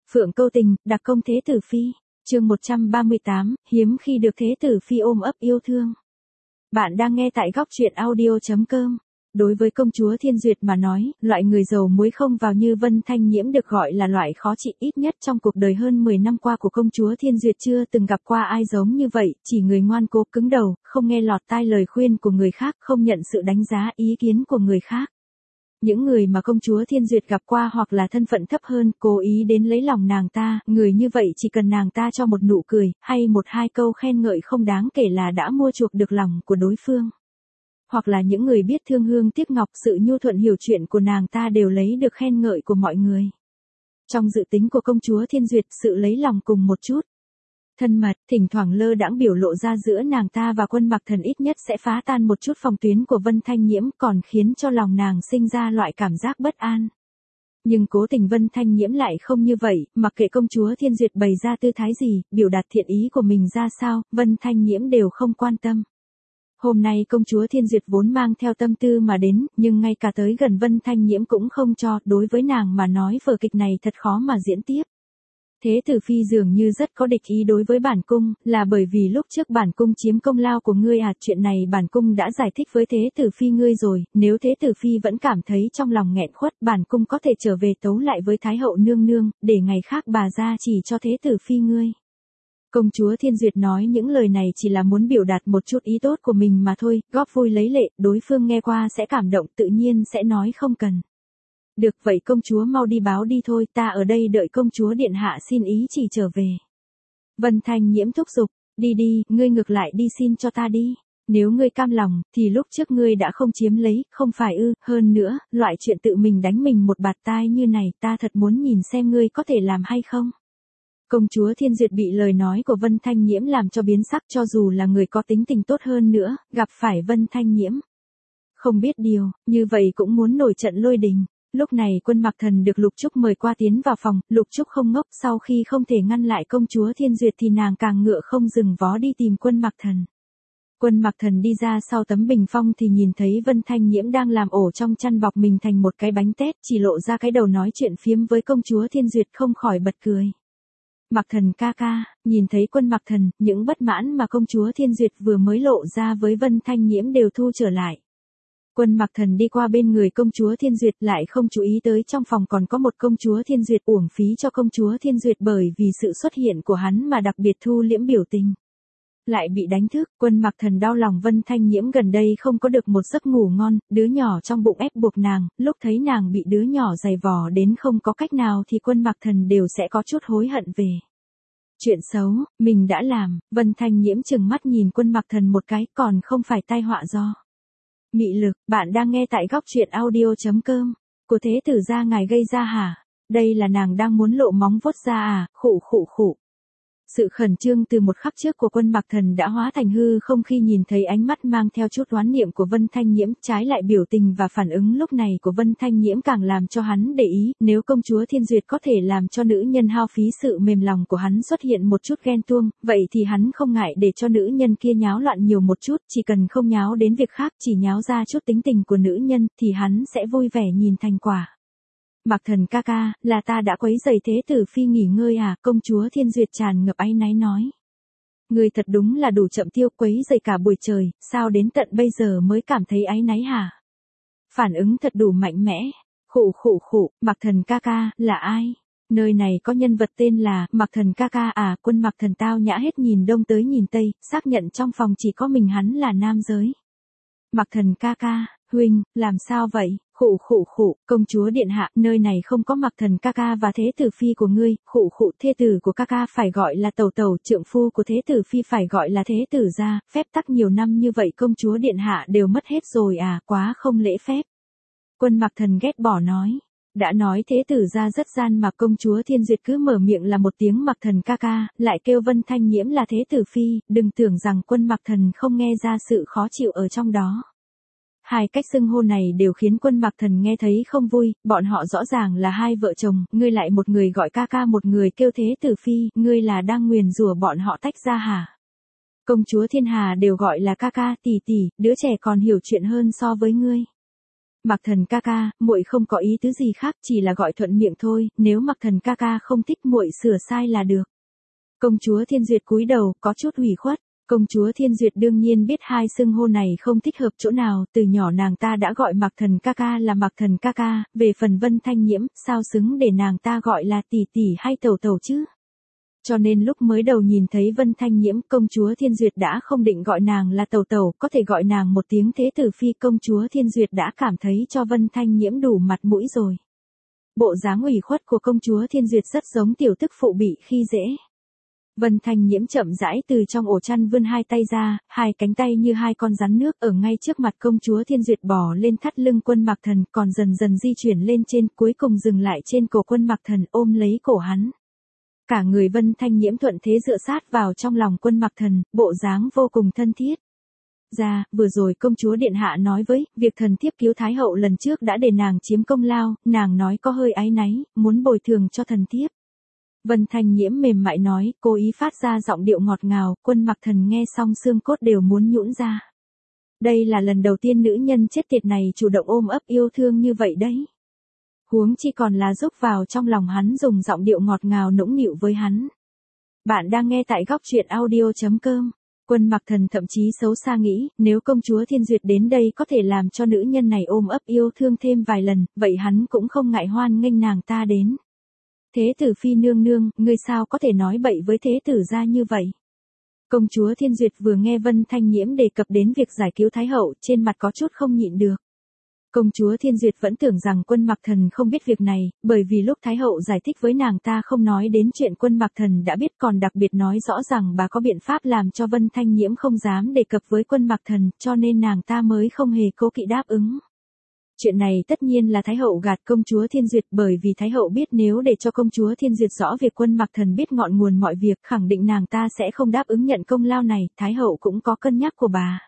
Phượng Câu Tình, đặc công Thế Tử Phi, chương 138, hiếm khi được Thế Tử Phi ôm ấp yêu thương. Bạn đang nghe tại góc truyện audio.com. Đối với công chúa Thiên Duyệt mà nói, loại người dầu muối không vào như Vân Thanh Nhiễm được gọi là loại khó trị, ít nhất trong cuộc đời hơn 10 năm qua của công chúa Thiên Duyệt chưa từng gặp qua ai giống như vậy, chỉ người ngoan cố cứng đầu, không nghe lọt tai lời khuyên của người khác, không nhận sự đánh giá ý kiến của người khác. Những người mà công chúa Thiên Duyệt gặp qua hoặc là thân phận thấp hơn, cố ý đến lấy lòng nàng ta, người như vậy chỉ cần nàng ta cho một nụ cười, hay một hai câu khen ngợi không đáng kể là đã mua chuộc được lòng của đối phương. Hoặc là những người biết thương hương tiếc ngọc, sự nhu thuận hiểu chuyện của nàng ta đều lấy được khen ngợi của mọi người. Trong dự tính của công chúa Thiên Duyệt, sự lấy lòng cùng một chút thân mật, thỉnh thoảng lơ đãng biểu lộ ra giữa nàng ta và Quân Mặc Thần ít nhất sẽ phá tan một chút phòng tuyến của Vân Thanh Nhiễm, còn khiến cho lòng nàng sinh ra loại cảm giác bất an. Nhưng cố tình Vân Thanh Nhiễm lại không như vậy, mặc kệ công chúa Thiên Duyệt bày ra tư thái gì, biểu đạt thiện ý của mình ra sao, Vân Thanh Nhiễm đều không quan tâm. Hôm nay công chúa Thiên Duyệt vốn mang theo tâm tư mà đến, nhưng ngay cả tới gần Vân Thanh Nhiễm cũng không cho, đối với nàng mà nói vở kịch này thật khó mà diễn tiếp. Thế Tử Phi dường như rất có địch ý đối với bản cung, là bởi vì lúc trước bản cung chiếm công lao của ngươi à, chuyện này bản cung đã giải thích với Thế Tử Phi ngươi rồi, nếu Thế Tử Phi vẫn cảm thấy trong lòng nghẹn khuất, bản cung có thể trở về tấu lại với Thái hậu nương nương, để ngày khác bà ra chỉ cho Thế Tử Phi ngươi. Công chúa Thiên Duyệt nói những lời này chỉ là muốn biểu đạt một chút ý tốt của mình mà thôi, góp vui lấy lệ, đối phương nghe qua sẽ cảm động tự nhiên sẽ nói không cần. Được vậy công chúa mau đi báo đi thôi, ta ở đây đợi công chúa điện hạ xin ý chỉ trở về. Vân Thanh Nhiễm thúc giục, đi đi, ngươi ngược lại đi xin cho ta đi. Nếu ngươi cam lòng, thì lúc trước ngươi đã không chiếm lấy, không phải ư, hơn nữa, loại chuyện tự mình đánh mình một bạt tai như này ta thật muốn nhìn xem ngươi có thể làm hay không. Công chúa Thiên Duyệt bị lời nói của Vân Thanh Nhiễm làm cho biến sắc, cho dù là người có tính tình tốt hơn nữa, gặp phải Vân Thanh Nhiễm. Không biết điều, như vậy cũng muốn nổi trận lôi đình. Lúc này Quân Mặc Thần được Lục Trúc mời qua tiến vào phòng, Lục Trúc không ngốc, sau khi không thể ngăn lại công chúa Thiên Duyệt thì nàng càng ngựa không dừng vó đi tìm Quân Mặc Thần. Quân Mặc Thần đi ra sau tấm bình phong thì nhìn thấy Vân Thanh Nhiễm đang làm ổ trong chăn bọc mình thành một cái bánh tét, chỉ lộ ra cái đầu nói chuyện phiếm với công chúa Thiên Duyệt không khỏi bật cười. Mặc Thần ca ca, nhìn thấy Quân Mặc Thần, những bất mãn mà công chúa Thiên Duyệt vừa mới lộ ra với Vân Thanh Nhiễm đều thu trở lại. Quân Mặc Thần đi qua bên người công chúa Thiên Duyệt lại không chú ý tới trong phòng còn có một công chúa Thiên Duyệt, uổng phí cho công chúa Thiên Duyệt bởi vì sự xuất hiện của hắn mà đặc biệt thu liễm biểu tình. Lại bị đánh thức, Quân Mặc Thần đau lòng Vân Thanh Nhiễm gần đây không có được một giấc ngủ ngon, đứa nhỏ trong bụng ép buộc nàng, lúc thấy nàng bị đứa nhỏ giày vò đến không có cách nào thì Quân Mặc Thần đều sẽ có chút hối hận về. Chuyện xấu, mình đã làm, Vân Thanh Nhiễm trừng mắt nhìn Quân Mặc Thần một cái, còn không phải tai họa do mị lực. Bạn đang nghe tại góc truyện audio.com. Của Thế Tử gia ngài gây ra hả? Đây là nàng đang muốn lộ móng vuốt ra à? Khụ khụ khụ. Sự khẩn trương từ một khắc trước của Quân Mặc Thần đã hóa thành hư không khi nhìn thấy ánh mắt mang theo chút oán niệm của Vân Thanh Nhiễm, trái lại biểu tình và phản ứng lúc này của Vân Thanh Nhiễm càng làm cho hắn để ý, nếu công chúa Thiên Duyệt có thể làm cho nữ nhân hao phí sự mềm lòng của hắn xuất hiện một chút ghen tuông, vậy thì hắn không ngại để cho nữ nhân kia nháo loạn nhiều một chút, chỉ cần không nháo đến việc khác, chỉ nháo ra chút tính tình của nữ nhân, thì hắn sẽ vui vẻ nhìn thành quả. Mặc Thần ca ca, là ta đã quấy rầy Thế Tử Phi nghỉ ngơi à, công chúa Thiên Duyệt tràn ngập áy náy nói. Ngươi thật đúng là đủ chậm tiêu, quấy rầy cả buổi trời, sao đến tận bây giờ mới cảm thấy áy náy hả? Phản ứng thật đủ mạnh mẽ. Khụ khụ khụ, Mặc Thần ca ca, là ai? Nơi này có nhân vật tên là Mặc Thần ca ca à? Quân Mặc Thần tao nhã hết nhìn đông tới nhìn tây, xác nhận trong phòng chỉ có mình hắn là nam giới. Mặc Thần ca ca, huynh, làm sao vậy? Khụ khụ khụ, công chúa điện hạ, nơi này không có Mặc Thần ca ca và Thế Tử Phi của ngươi. Khụ khụ, thê tử của ca ca phải gọi là tẩu tẩu, trượng phu của Thế Tử Phi phải gọi là Thế Tử gia, phép tắc nhiều năm như vậy công chúa điện hạ đều mất hết rồi à, quá không lễ phép. Quân Mặc Thần ghét bỏ nói. Đã nói Thế Tử gia rất gian mà công chúa Thiên Duyệt cứ mở miệng là một tiếng Mặc Thần ca ca, lại kêu Vân Thanh Nhiễm là Thế Tử Phi, đừng tưởng rằng Quân Mặc Thần không nghe ra sự khó chịu ở trong đó. Hai cách xưng hô này đều khiến Quân Mặc Thần nghe thấy không vui, bọn họ rõ ràng là hai vợ chồng, ngươi lại một người gọi ca ca một người kêu Thế Tử Phi, ngươi là đang nguyền rủa bọn họ tách ra hả? Công chúa thiên hà đều gọi là ca ca, tỷ tỷ, đứa trẻ còn hiểu chuyện hơn so với ngươi. Mạc Thần ca ca, muội không có ý tứ gì khác, chỉ là gọi thuận miệng thôi, nếu Mạc Thần ca ca không thích muội sửa sai là được. Công chúa Thiên Duyệt cúi đầu, có chút ủy khuất. Công chúa Thiên Duyệt đương nhiên biết hai xưng hô này không thích hợp chỗ nào, từ nhỏ nàng ta đã gọi Mạc Thần ca ca là Mạc Thần ca ca, về phần Vân Thanh Nhiễm, sao xứng để nàng ta gọi là tỷ tỷ hay tẩu tẩu chứ? Cho nên lúc mới đầu nhìn thấy Vân Thanh Nhiễm, công chúa Thiên Duyệt đã không định gọi nàng là tẩu tẩu, có thể gọi nàng một tiếng thế tử phi, công chúa Thiên Duyệt đã cảm thấy cho Vân Thanh Nhiễm đủ mặt mũi rồi. Bộ dáng ủy khuất của công chúa Thiên Duyệt rất giống tiểu tức phụ bị khi dễ. Vân Thanh Nhiễm chậm rãi từ trong ổ chăn vươn hai tay ra, hai cánh tay như hai con rắn nước ở ngay trước mặt công chúa Thiên Duyệt bò lên thắt lưng Quân Mạc Thần, còn dần dần di chuyển lên trên, cuối cùng dừng lại trên cổ Quân Mạc Thần, ôm lấy cổ hắn. Cả người Vân Thanh Nhiễm thuận thế dựa sát vào trong lòng Quân Mạc Thần, bộ dáng vô cùng thân thiết. Vừa rồi công chúa điện hạ nói với, việc thần thiếp cứu thái hậu lần trước đã để nàng chiếm công lao, nàng nói có hơi áy náy, muốn bồi thường cho thần thiếp. Vân Thanh Nhiễm mềm mại nói, cố ý phát ra giọng điệu ngọt ngào, Quân Mạc Thần nghe xong xương cốt đều muốn nhũn ra. Đây là lần đầu tiên nữ nhân chết tiệt này chủ động ôm ấp yêu thương như vậy đấy. Huống chi còn là giúp vào trong lòng hắn, dùng giọng điệu ngọt ngào nũng nịu với hắn. Bạn đang nghe tại góc truyện audio.com. Quân Mạc Thần thậm chí xấu xa nghĩ, nếu công chúa Thiên Duyệt đến đây có thể làm cho nữ nhân này ôm ấp yêu thương thêm vài lần, vậy hắn cũng không ngại hoan nghênh nàng ta đến. Thế tử phi nương nương, ngươi sao có thể nói bậy với thế tử gia như vậy? Công chúa Thiên Duyệt vừa nghe Vân Thanh Nhiễm đề cập đến việc giải cứu thái hậu, trên mặt có chút không nhịn được. Công chúa Thiên Duyệt vẫn tưởng rằng Quân Mạc Thần không biết việc này, bởi vì lúc thái hậu giải thích với nàng ta không nói đến chuyện Quân Mạc Thần đã biết, còn đặc biệt nói rõ rằng bà có biện pháp làm cho Vân Thanh Nhiễm không dám đề cập với Quân Mạc Thần, cho nên nàng ta mới không hề cố kỵ đáp ứng. Chuyện này tất nhiên là thái hậu gạt công chúa Thiên Duyệt, bởi vì thái hậu biết nếu để cho công chúa Thiên Duyệt rõ việc Quân Mạc Thần biết ngọn nguồn mọi việc, khẳng định nàng ta sẽ không đáp ứng nhận công lao này, thái hậu cũng có cân nhắc của bà.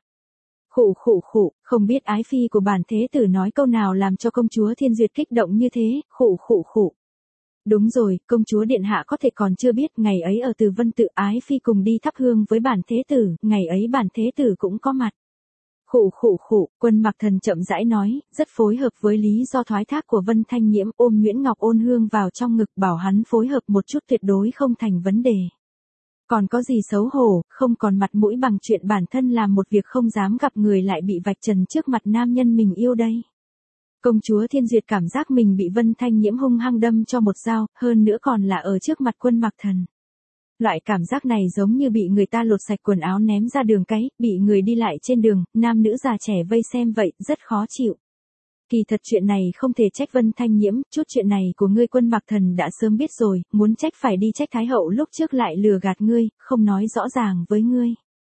Khụ, không biết ái phi của bản thế tử nói câu nào làm cho công chúa Thiên Duyệt kích động như thế, khụ. Đúng rồi, công chúa điện hạ có thể còn chưa biết, ngày ấy ở Từ Vân Tự ái phi cùng đi thắp hương với bản thế tử, ngày ấy bản thế tử cũng có mặt. Khụ, Quân Mạc Thần chậm rãi nói, rất phối hợp với lý do thoái thác của Vân Thanh Nhiễm, ôm Nguyễn Ngọc Ôn Hương vào trong ngực bảo hắn phối hợp một chút tuyệt đối không thành vấn đề. Còn có gì xấu hổ, không còn mặt mũi bằng chuyện bản thân làm một việc không dám gặp người lại bị vạch trần trước mặt nam nhân mình yêu đây. Công chúa Thiên Duyệt cảm giác mình bị Vân Thanh Nhiễm hung hăng đâm cho một dao, hơn nữa còn là ở trước mặt Quân Mạc Thần. Loại cảm giác này giống như bị người ta lột sạch quần áo ném ra đường cái, bị người đi lại trên đường, nam nữ già trẻ vây xem vậy, rất khó chịu. Kỳ thật chuyện này không thể trách Vân Thanh Nhiễm, chút chuyện này của ngươi Quân Mạc Thần đã sớm biết rồi, muốn trách phải đi trách thái hậu lúc trước lại lừa gạt ngươi, không nói rõ ràng với ngươi.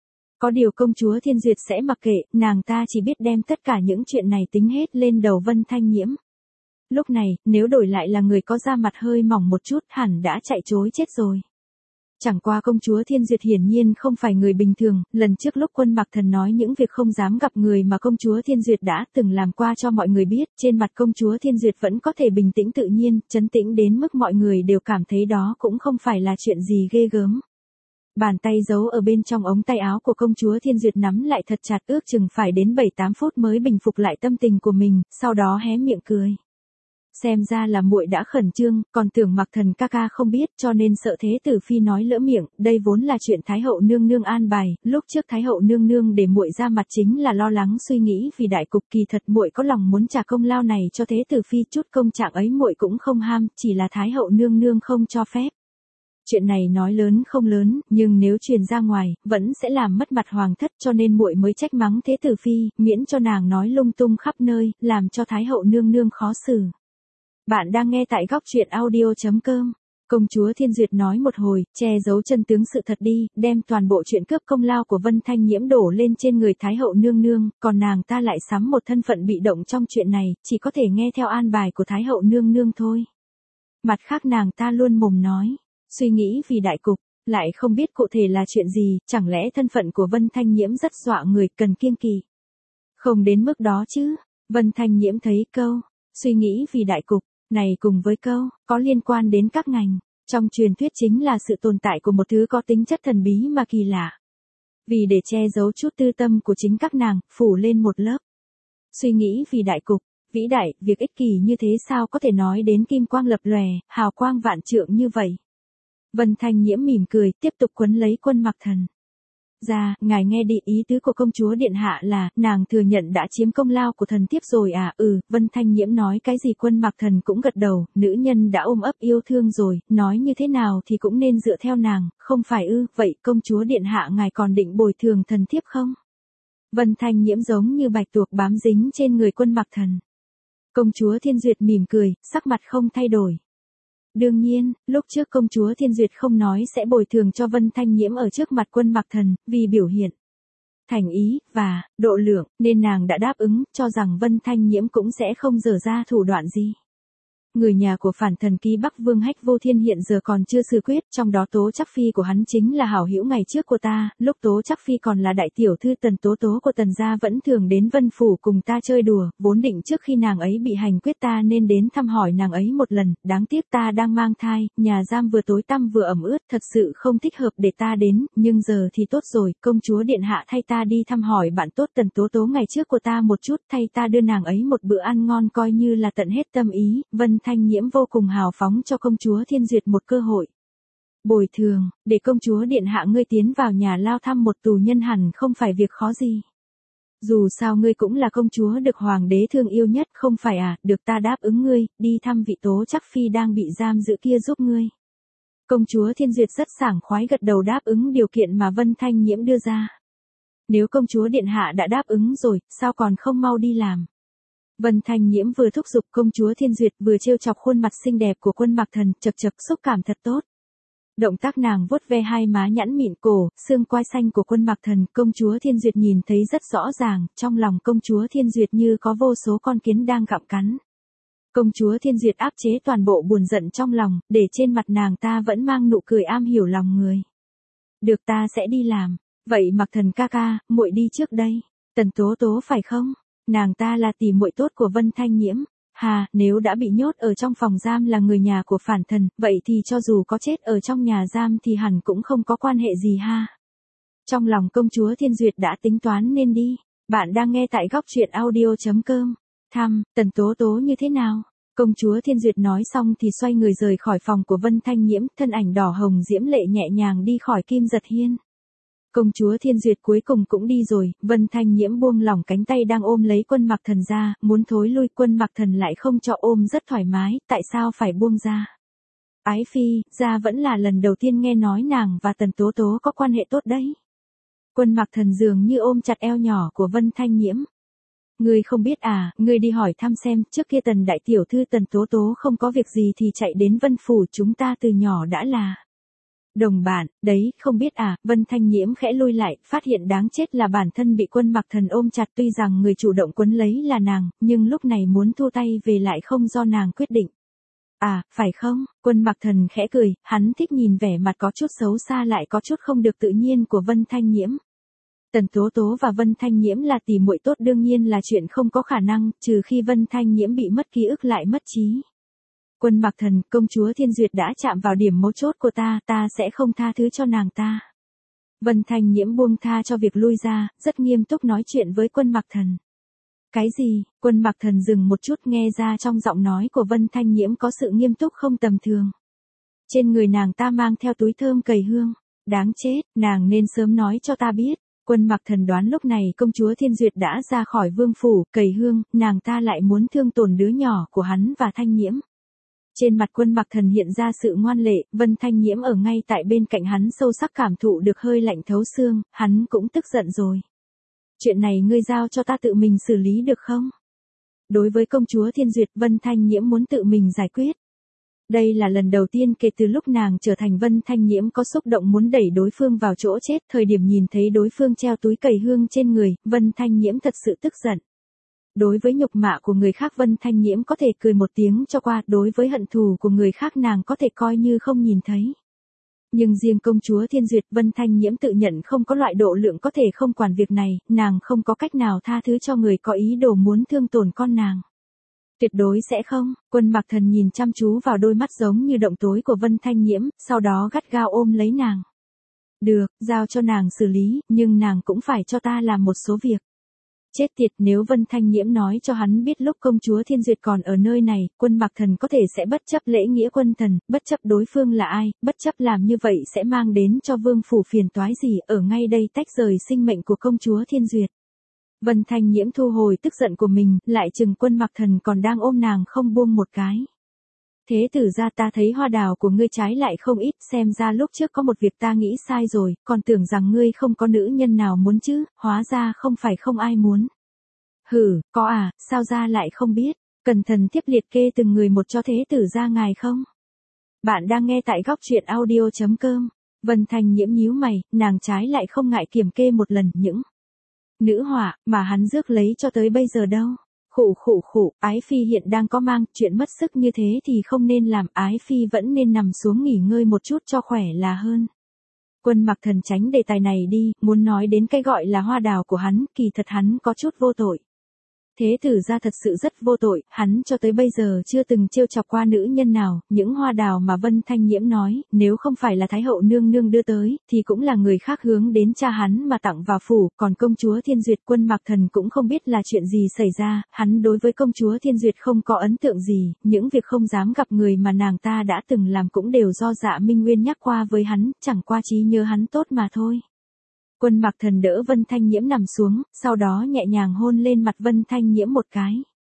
Có điều công chúa Thiên Duyệt sẽ mặc kệ, nàng ta chỉ biết đem tất cả những chuyện này tính hết lên đầu Vân Thanh Nhiễm. Lúc này, nếu đổi lại là người có da mặt hơi mỏng một chút, hẳn đã chạy trối chết rồi. Chẳng qua công chúa Thiên Duyệt hiển nhiên không phải người bình thường, lần trước lúc Quân Mạc Thần nói những việc không dám gặp người mà công chúa Thiên Duyệt đã từng làm qua cho mọi người biết, trên mặt công chúa Thiên Duyệt vẫn có thể bình tĩnh tự nhiên, trấn tĩnh đến mức mọi người đều cảm thấy đó cũng không phải là chuyện gì ghê gớm. Bàn tay giấu ở bên trong ống tay áo của công chúa Thiên Duyệt nắm lại thật chặt, ước chừng phải đến 7-8 phút mới bình phục lại tâm tình của mình, sau đó hé miệng cười. Xem ra là muội đã khẩn trương, còn tưởng Mạc Thần ca ca không biết, cho nên sợ thế tử phi nói lỡ miệng, đây vốn là chuyện thái hậu nương nương an bài, lúc trước thái hậu nương nương để muội ra mặt chính là lo lắng suy nghĩ vì đại cục, kỳ thật muội có lòng muốn trả công lao này cho thế tử phi, chút công trạng ấy muội cũng không ham, chỉ là thái hậu nương nương không cho phép. Chuyện này nói lớn không lớn, nhưng nếu truyền ra ngoài, vẫn sẽ làm mất mặt hoàng thất, cho nên muội mới trách mắng thế tử phi, miễn cho nàng nói lung tung khắp nơi, làm cho thái hậu nương nương khó xử. Bạn đang nghe tại góc truyện audio.com. Công chúa Thiên Duyệt nói một hồi, che giấu chân tướng sự thật đi, đem toàn bộ chuyện cướp công lao của Vân Thanh Nhiễm đổ lên trên người thái hậu nương nương, còn nàng ta lại sắm một thân phận bị động trong chuyện này, chỉ có thể nghe theo an bài của thái hậu nương nương thôi. Mặt khác nàng ta luôn mồm nói, suy nghĩ vì đại cục, lại không biết cụ thể là chuyện gì, chẳng lẽ thân phận của Vân Thanh Nhiễm rất dọa người, cần kiêng kỵ. Không đến mức đó chứ. Vân Thanh Nhiễm thấy câu suy nghĩ vì đại cục này cùng với câu có liên quan đến các ngành trong truyền thuyết chính là sự tồn tại của một thứ có tính chất thần bí mà kỳ lạ. Vì để che giấu chút tư tâm của chính các nàng, phủ lên một lớp suy nghĩ vì đại cục, Vĩ đại, việc ích kỷ như thế sao có thể nói đến kim quang lập lòe, hào quang vạn trượng như vậy. Vân Thanh Nhiễm mỉm cười, tiếp tục quấn lấy Quân Mặc Thần. Ra, ngài nghe đi, ý tứ của công chúa điện hạ là, nàng thừa nhận đã chiếm công lao của thần thiếp rồi à? Vân Thanh Nhiễm nói cái gì Quân Mặc Thần cũng gật đầu, nữ nhân đã ôm ấp yêu thương rồi, nói như thế nào thì cũng nên dựa theo nàng, không phải vậy công chúa điện hạ ngài còn định bồi thường thần thiếp không? Vân Thanh Nhiễm giống như bạch tuộc bám dính trên người Quân Mặc Thần. Công chúa Thiên Duyệt mỉm cười, sắc mặt không thay đổi. Đương nhiên, lúc trước công chúa Thiên Duyệt không nói sẽ bồi thường cho Vân Thanh Nhiễm ở trước mặt Quân Mặc Thần, vì biểu hiện thành ý, và độ lượng, nên nàng đã đáp ứng, cho rằng Vân Thanh Nhiễm cũng sẽ không dở ra thủ đoạn gì. Người nhà của phản thần ký Bắc Vương Hách Vô Thiên hiện giờ còn chưa xử quyết, trong đó Tố Trắc Phi của hắn chính là hảo hữu ngày trước của ta, lúc Tố Trắc Phi còn là đại tiểu thư Tần Tố Tố của Tần gia vẫn thường đến Vân Phủ cùng ta chơi đùa, vốn định trước khi nàng ấy bị hành quyết ta nên đến thăm hỏi nàng ấy một lần, đáng tiếc ta đang mang thai, nhà giam vừa tối tăm vừa ẩm ướt, thật sự không thích hợp để ta đến, nhưng giờ thì tốt rồi, công chúa điện hạ thay ta đi thăm hỏi bạn tốt Tần Tố Tố ngày trước của ta một chút, thay ta đưa nàng ấy một bữa ăn ngon coi như là tận hết tâm ý. Vân Thanh Nhiễm vô cùng hào phóng cho công chúa Thiên Duyệt một cơ hội. Bồi thường, để công chúa điện hạ ngươi tiến vào nhà lao thăm một tù nhân hẳn không phải việc khó gì. Dù sao ngươi cũng là công chúa được hoàng đế thương yêu nhất không phải à, được ta đáp ứng ngươi, đi thăm vị Tố Trắc Phi đang bị giam giữ kia giúp ngươi. Công chúa Thiên Duyệt rất sảng khoái gật đầu đáp ứng điều kiện mà Vân Thanh Nhiễm đưa ra. Nếu công chúa điện hạ đã đáp ứng rồi, sao còn không mau đi làm? Vân Thanh Nhiễm vừa thúc giục công chúa Thiên Duyệt vừa trêu chọc khuôn mặt xinh đẹp của Quân Mặc Thần, chật chật xúc cảm thật tốt. Động tác nàng vuốt ve hai má nhẵn mịn cổ, xương quai xanh của Quân Mặc Thần, công chúa Thiên Duyệt nhìn thấy rất rõ ràng, trong lòng công chúa Thiên Duyệt như có vô số con kiến đang gặm cắn. Công chúa Thiên Duyệt áp chế toàn bộ buồn giận trong lòng, để trên mặt nàng ta vẫn mang nụ cười am hiểu lòng người. Được ta sẽ đi làm, vậy Mặc Thần ca ca, muội đi trước đây. Tần Tố Tố phải không? Nàng ta là tỷ muội tốt của Vân Thanh Nhiễm. Hà, nếu đã bị nhốt ở trong phòng giam là người nhà của phản thần, vậy thì cho dù có chết ở trong nhà giam thì hẳn cũng không có quan hệ gì ha. Trong lòng công chúa Thiên Duyệt đã tính toán nên đi. Bạn đang nghe tại góc truyện audio.com. Tần Tố Tố như thế nào? Công chúa Thiên Duyệt nói xong thì xoay người rời khỏi phòng của Vân Thanh Nhiễm, thân ảnh đỏ hồng diễm lệ nhẹ nhàng đi khỏi Kim Giật Hiên. Công chúa Thiên Duyệt cuối cùng cũng đi rồi, Vân Thanh Nhiễm buông lỏng cánh tay đang ôm lấy Quân Mặc Thần ra, muốn thối lui Quân Mặc Thần lại không cho ôm rất thoải mái, tại sao phải buông ra? Ái phi, ra vẫn là lần đầu tiên nghe nói nàng và Tần Tố Tố có quan hệ tốt đấy. Quân Mặc Thần dường như ôm chặt eo nhỏ của Vân Thanh Nhiễm. Ngươi không biết à, ngươi đi hỏi thăm xem, trước kia Tần đại tiểu thư Tần Tố Tố không có việc gì thì chạy đến Vân Phủ, chúng ta từ nhỏ đã là đồng bạn, đấy, không biết à, Vân Thanh Nhiễm khẽ lui lại, phát hiện đáng chết là bản thân bị Quân Mặc Thần ôm chặt, tuy rằng người chủ động quấn lấy là nàng, nhưng lúc này muốn thu tay về lại không do nàng quyết định. À, phải không? Quân Mặc Thần khẽ cười, hắn thích nhìn vẻ mặt có chút xấu xa lại có chút không được tự nhiên của Vân Thanh Nhiễm. Tần Tố Tố và Vân Thanh Nhiễm là tỷ muội tốt đương nhiên là chuyện không có khả năng, trừ khi Vân Thanh Nhiễm bị mất ký ức lại mất trí. Quân Mặc Thần, công chúa Thiên Duyệt đã chạm vào điểm mấu chốt của ta, ta sẽ không tha thứ cho nàng ta. Vân Thanh Nhiễm buông tha cho việc lui ra, rất nghiêm túc nói chuyện với Quân Mặc Thần. Cái gì? Quân Mặc Thần dừng một chút, nghe ra trong giọng nói của Vân Thanh Nhiễm có sự nghiêm túc không tầm thường. Trên người nàng ta mang theo túi thơm cầy hương. Đáng chết, nàng nên sớm nói cho ta biết. Quân Mặc Thần đoán lúc này công chúa Thiên Duyệt đã ra khỏi vương phủ, cầy hương, nàng ta lại muốn thương tổn đứa nhỏ của hắn và Thanh Nhiễm. Trên mặt Quân Mặc Thần hiện ra sự ngoan lệ, Vân Thanh Nhiễm ở ngay tại bên cạnh hắn sâu sắc cảm thụ được hơi lạnh thấu xương, hắn cũng tức giận rồi. Chuyện này ngươi giao cho ta tự mình xử lý được không? Đối với công chúa Thiên Duyệt, Vân Thanh Nhiễm muốn tự mình giải quyết. Đây là lần đầu tiên kể từ lúc nàng trở thành Vân Thanh Nhiễm có xúc động muốn đẩy đối phương vào chỗ chết, thời điểm nhìn thấy đối phương treo túi cầy hương trên người, Vân Thanh Nhiễm thật sự tức giận. Đối với nhục mạ của người khác Vân Thanh Nhiễm có thể cười một tiếng cho qua, đối với hận thù của người khác nàng có thể coi như không nhìn thấy. Nhưng riêng công chúa Thiên Duyệt, Vân Thanh Nhiễm tự nhận không có loại độ lượng có thể không quản việc này, nàng không có cách nào tha thứ cho người có ý đồ muốn thương tổn con nàng. Tuyệt đối sẽ không. Quân Mặc Thần nhìn chăm chú vào đôi mắt giống như động tối của Vân Thanh Nhiễm, sau đó gắt gao ôm lấy nàng. Được, giao cho nàng xử lý, nhưng nàng cũng phải cho ta làm một số việc. Chết tiệt, nếu Vân Thanh Nhiễm nói cho hắn biết lúc công chúa Thiên Duyệt còn ở nơi này, Quân Mặc Thần có thể sẽ bất chấp lễ nghĩa quân thần, bất chấp đối phương là ai, bất chấp làm như vậy sẽ mang đến cho vương phủ phiền toái gì, ở ngay đây tách rời sinh mệnh của công chúa Thiên Duyệt. Vân Thanh Nhiễm thu hồi tức giận của mình, lại chừng Quân Mặc Thần còn đang ôm nàng không buông một cái. Thế tử ra, ta thấy hoa đào của ngươi trái lại không ít, xem ra lúc trước có một việc ta nghĩ sai rồi, còn tưởng rằng ngươi không có nữ nhân nào muốn chứ, hóa ra không phải không ai muốn. Hử, có à, sao ra lại không biết, cẩn thận tiếp liệt kê từng người một cho thế tử ra ngài không? Bạn đang nghe tại góc truyện audio.com. Vân Thanh Nhiễm nhíu mày, nàng trái lại không ngại kiểm kê một lần những nữ họa mà hắn rước lấy cho tới bây giờ đâu. Khụ, Ái Phi hiện đang có mang, chuyện mất sức như thế thì không nên làm, Ái Phi vẫn nên nằm xuống nghỉ ngơi một chút cho khỏe là hơn. Quân Mặc Thần tránh đề tài này đi, muốn nói đến cái gọi là hoa đào của hắn, kỳ thật hắn có chút vô tội. Thế tử ra thật sự rất vô tội, hắn cho tới bây giờ chưa từng trêu chọc qua nữ nhân nào, những hoa đào mà Vân Thanh Nhiễm nói, nếu không phải là Thái hậu nương nương đưa tới, thì cũng là người khác hướng đến cha hắn mà tặng vào phủ, còn công chúa Thiên Duyệt. Quân Mặc Thần cũng không biết là chuyện gì xảy ra, hắn đối với công chúa Thiên Duyệt không có ấn tượng gì, những việc không dám gặp người mà nàng ta đã từng làm cũng đều do Dạ Minh Nguyên nhắc qua với hắn, chẳng qua trí nhớ hắn tốt mà thôi. Quân Mặc Thần đỡ Vân Thanh Nhiễm nằm xuống, sau đó nhẹ nhàng hôn lên mặt Vân Thanh Nhiễm một cái.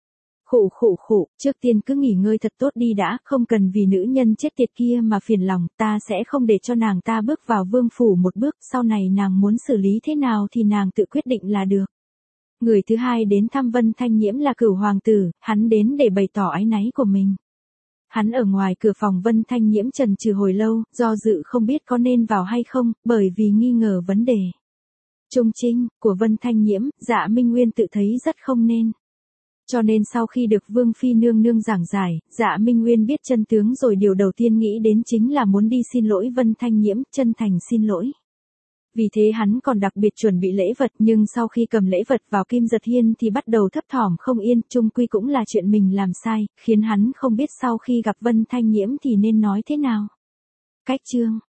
Khụ, trước tiên cứ nghỉ ngơi thật tốt đi đã, không cần vì nữ nhân chết tiệt kia mà phiền lòng, ta sẽ không để cho nàng ta bước vào vương phủ một bước, sau này nàng muốn xử lý thế nào thì nàng tự quyết định là được. Người thứ hai đến thăm Vân Thanh Nhiễm là Cửu hoàng tử, hắn đến để bày tỏ áy náy của mình. Hắn ở ngoài cửa phòng Vân Thanh Nhiễm chần chừ hồi lâu, do dự không biết có nên vào hay không, bởi vì nghi ngờ vấn đề trung trinh của Vân Thanh Nhiễm, Dạ Minh Nguyên tự thấy rất không nên. Cho nên sau khi được Vương Phi nương nương giảng giải, Dạ Minh Nguyên biết chân tướng rồi, điều đầu tiên nghĩ đến chính là muốn đi xin lỗi Vân Thanh Nhiễm, chân thành xin lỗi. Vì thế hắn còn đặc biệt chuẩn bị lễ vật, nhưng sau khi cầm lễ vật vào Kim Giật Hiên thì bắt đầu thấp thỏm không yên, chung quy cũng là chuyện mình làm sai, khiến hắn không biết sau khi gặp Vân Thanh Nhiễm thì nên nói thế nào. Cách chương